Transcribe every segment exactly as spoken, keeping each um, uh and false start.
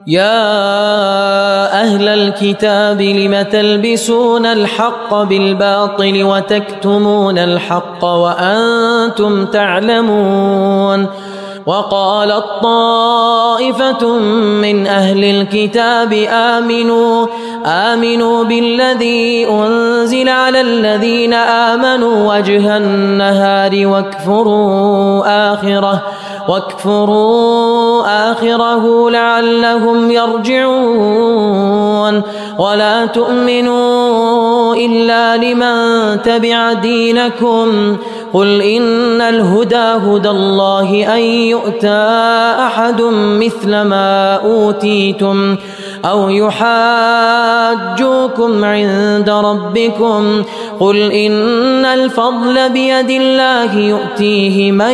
يا أهل الكتاب لم تلبسون الحق بالباطل وتكتمون الحق وأنتم تعلمون وقالت طائفة من أهل الكتاب آمنوا آمنوا بالذي أنزل على الذين آمنوا وجه النهار واكفروا آخره واكفروا آخره لعلهم يرجعون ولا تؤمنوا إلا لمن تبع دينكم قل إن الهدى هدى الله أن يؤتى أحد مثل ما أوتيتم أو يحاجوكم عند ربكم قل إن الفضل بيد الله يؤتيه من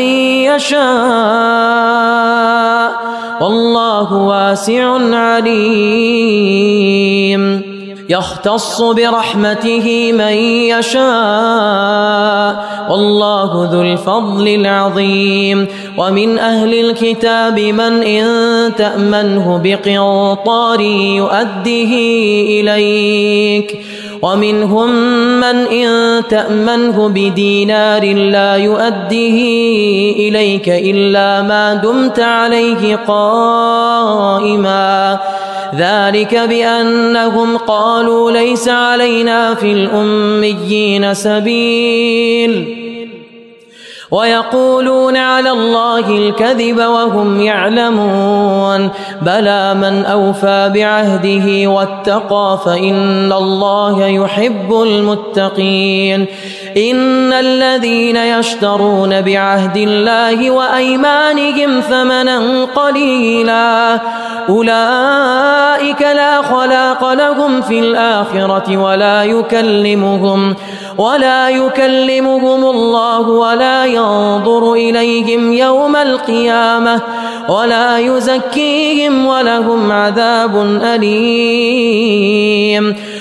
يشاء والله واسع عليم يختص برحمته من يشاء والله ذو الفضل العظيم ومن أهل الكتاب من إن تأمنه بقنطار يؤده إليك ومنهم من إن تأمنه بدينار لا يؤده إليك إلا ما دمت عليه قائما ذلك بأنهم قالوا ليس علينا في الأميين سبيل ويقولون على الله الكذب وهم يعلمون بلى من أوفى بعهده واتقى فإن الله يحب المتقين إن الذين يشترون بعهد الله وأيمانهم ثمنا قليلا أولئك لا خلاق لهم في الآخرة ولا يكلمهم ولا يكلمهم الله ولا ينظر إليهم يوم القيامة ولا يزكيهم ولهم عذاب أليم